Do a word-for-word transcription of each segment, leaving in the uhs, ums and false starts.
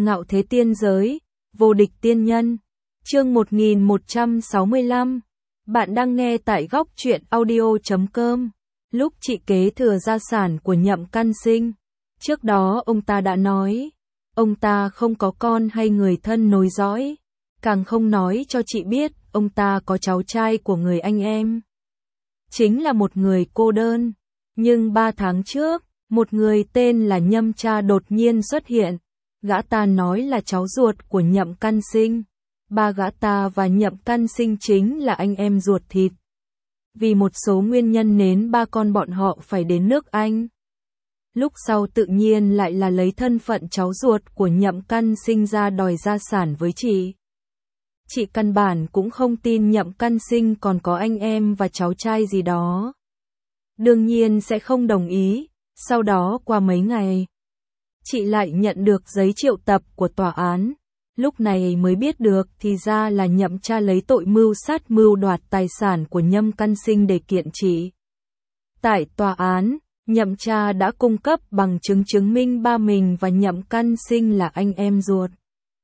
Ngạo thế tiên giới, vô địch tiên nhân. Chương một nghìn một trăm sáu mươi lăm. Bạn đang nghe tại góc truyện audio chấm com. Lúc chị kế thừa gia sản của Nhậm Căn Sinh, trước đó ông ta đã nói, ông ta không có con hay người thân nối dõi, càng không nói cho chị biết ông ta có cháu trai của người anh em. Chính là một người cô đơn. Nhưng ba tháng trước, một người tên là Nhâm Cha đột nhiên xuất hiện. Gã ta nói là cháu ruột của Nhậm Căn Sinh. Ba gã ta và Nhậm Căn Sinh chính là anh em ruột thịt. Vì một số nguyên nhân nên ba con bọn họ phải đến nước Anh. Lúc sau tự nhiên lại là lấy thân phận cháu ruột của Nhậm Căn Sinh ra đòi gia sản với chị. Chị căn bản cũng không tin Nhậm Căn Sinh còn có anh em và cháu trai gì đó. Đương nhiên sẽ không đồng ý. Sau đó qua mấy ngày, chị lại nhận được giấy triệu tập của tòa án. Lúc này mới biết được thì ra là Nhậm Cha lấy tội mưu sát mưu đoạt tài sản của Nhâm Căn Sinh để kiện chị. Tại tòa án, Nhậm Cha đã cung cấp bằng chứng chứng minh ba mình và Nhậm Căn Sinh là anh em ruột.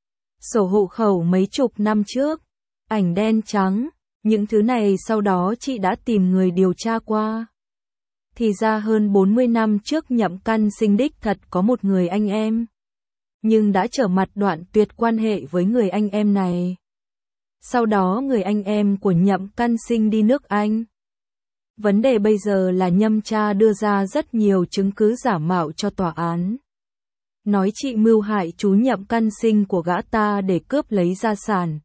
Sổ hộ khẩu mấy chục năm trước, ảnh đen trắng, những thứ này sau đó chị đã tìm người điều tra qua. Thì ra hơn bốn mươi năm trước Nhậm Căn Sinh đích thật có một người anh em. Nhưng đã trở mặt đoạn tuyệt quan hệ với người anh em này. Sau đó người anh em của Nhậm Căn Sinh đi nước Anh. Vấn đề bây giờ là Nhâm Cha đưa ra rất nhiều chứng cứ giả mạo cho tòa án. Nói chị mưu hại chú Nhậm Căn Sinh của gã ta để cướp lấy gia sản.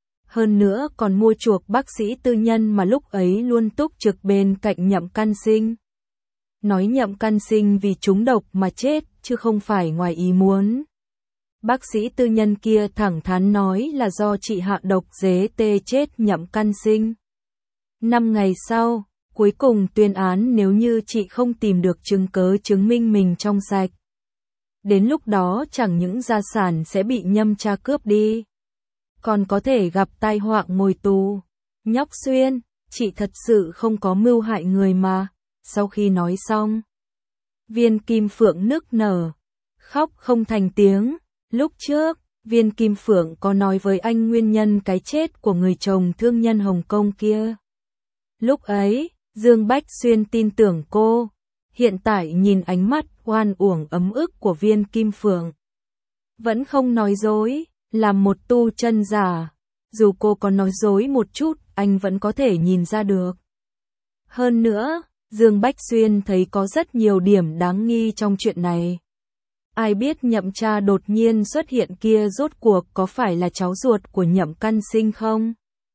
Hơn nữa còn mua chuộc bác sĩ tư nhân mà lúc ấy luôn túc trực bên cạnh Nhậm Căn Sinh. Nói Nhậm Căn Sinh vì trúng độc mà chết, chứ không phải ngoài ý muốn. Bác sĩ tư nhân kia thẳng thắn nói là do chị hạ độc dế tê chết Nhậm Căn Sinh. Năm ngày sau, cuối cùng tuyên án nếu như chị không tìm được chứng cớ chứng minh mình trong sạch. Đến lúc đó chẳng những gia sản sẽ bị Nhâm Cha cướp đi, còn có thể gặp tai họa ngồi tù. Nhóc Xuyên, chị thật sự không có mưu hại người mà. Sau khi nói xong, Viên Kim Phượng nức nở, khóc không thành tiếng. Lúc trước, Viên Kim Phượng có nói với anh nguyên nhân cái chết của người chồng thương nhân Hồng Kông kia. Lúc ấy, Dương Bách Xuyên tin tưởng cô. Hiện tại nhìn ánh mắt oan uổng ấm ức của Viên Kim Phượng, vẫn không nói dối, làm một tu chân giả. Dù cô có nói dối một chút, anh vẫn có thể nhìn ra được. Hơn nữa, Dương Bách Xuyên thấy có rất nhiều điểm đáng nghi trong chuyện này. Ai biết Nhậm Cha đột nhiên xuất hiện kia rốt cuộc có phải là cháu ruột của Nhậm Căn Sinh không?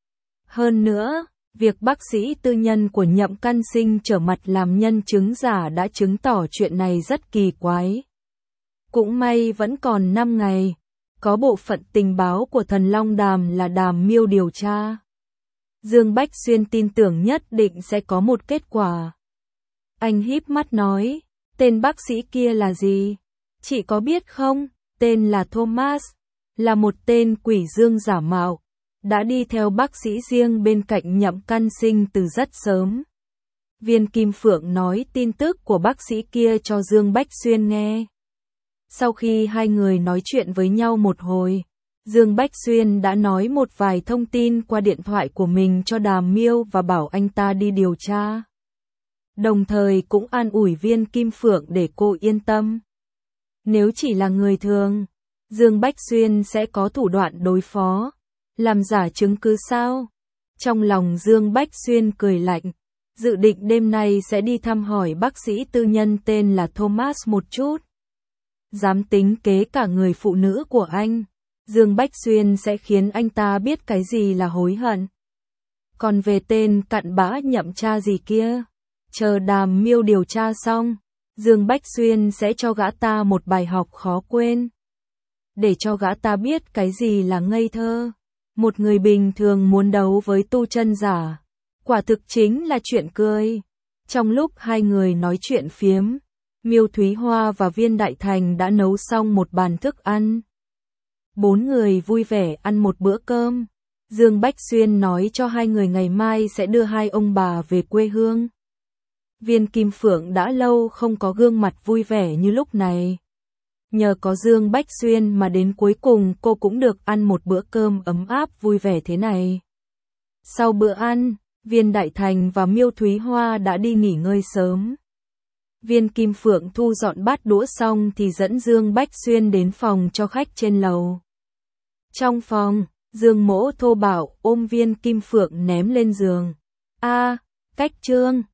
Hơn nữa, việc bác sĩ tư nhân của Nhậm Căn Sinh trở mặt làm nhân chứng giả đã chứng tỏ chuyện này rất kỳ quái. Cũng may vẫn còn năm ngày, có bộ phận tình báo của Thần Long Đàm là Đàm Miêu điều tra. Dương Bách Xuyên tin tưởng nhất định sẽ có một kết quả. Anh híp mắt nói, tên bác sĩ kia là gì? Chị có biết không? Tên là Thomas, là một tên quỷ dương giả mạo, đã đi theo bác sĩ riêng bên cạnh Nhậm Căn Sinh từ rất sớm. Viên Kim Phượng nói tin tức của bác sĩ kia cho Dương Bách Xuyên nghe. Sau khi hai người nói chuyện với nhau một hồi, Dương Bách Xuyên đã nói một vài thông tin qua điện thoại của mình cho Đàm Miêu và bảo anh ta đi điều tra. Đồng thời cũng an ủi Viên Kim Phượng để cô yên tâm. Nếu chỉ là người thường, Dương Bách Xuyên sẽ có thủ đoạn đối phó. Làm giả chứng cứ sao? Trong lòng Dương Bách Xuyên cười lạnh, dự định đêm nay sẽ đi thăm hỏi bác sĩ tư nhân tên là Thomas một chút. Dám tính kế cả người phụ nữ của anh, Dương Bách Xuyên sẽ khiến anh ta biết cái gì là hối hận. Còn về tên cặn bã Nhậm Cha gì kia, chờ Đàm Miêu điều tra xong, Dương Bách Xuyên sẽ cho gã ta một bài học khó quên. Để cho gã ta biết cái gì là ngây thơ. Một người bình thường muốn đấu với tu chân giả, quả thực chính là chuyện cười. Trong lúc hai người nói chuyện phiếm, Miêu Thúy Hoa và Viên Đại Thành đã nấu xong một bàn thức ăn. Bốn người vui vẻ ăn một bữa cơm. Dương Bách Xuyên nói cho hai người ngày mai sẽ đưa hai ông bà về quê hương. Viên Kim Phượng đã lâu không có gương mặt vui vẻ như lúc này. Nhờ có Dương Bách Xuyên mà đến cuối cùng cô cũng được ăn một bữa cơm ấm áp vui vẻ thế này. Sau bữa ăn, Viên Đại Thành và Miêu Thúy Hoa đã đi nghỉ ngơi sớm. Viên Kim Phượng thu dọn bát đũa xong thì dẫn Dương Bách Xuyên đến phòng cho khách trên lầu. Trong phòng, Dương Mỗ thô bạo ôm Viên Kim Phượng ném lên giường. A, Cách Trương,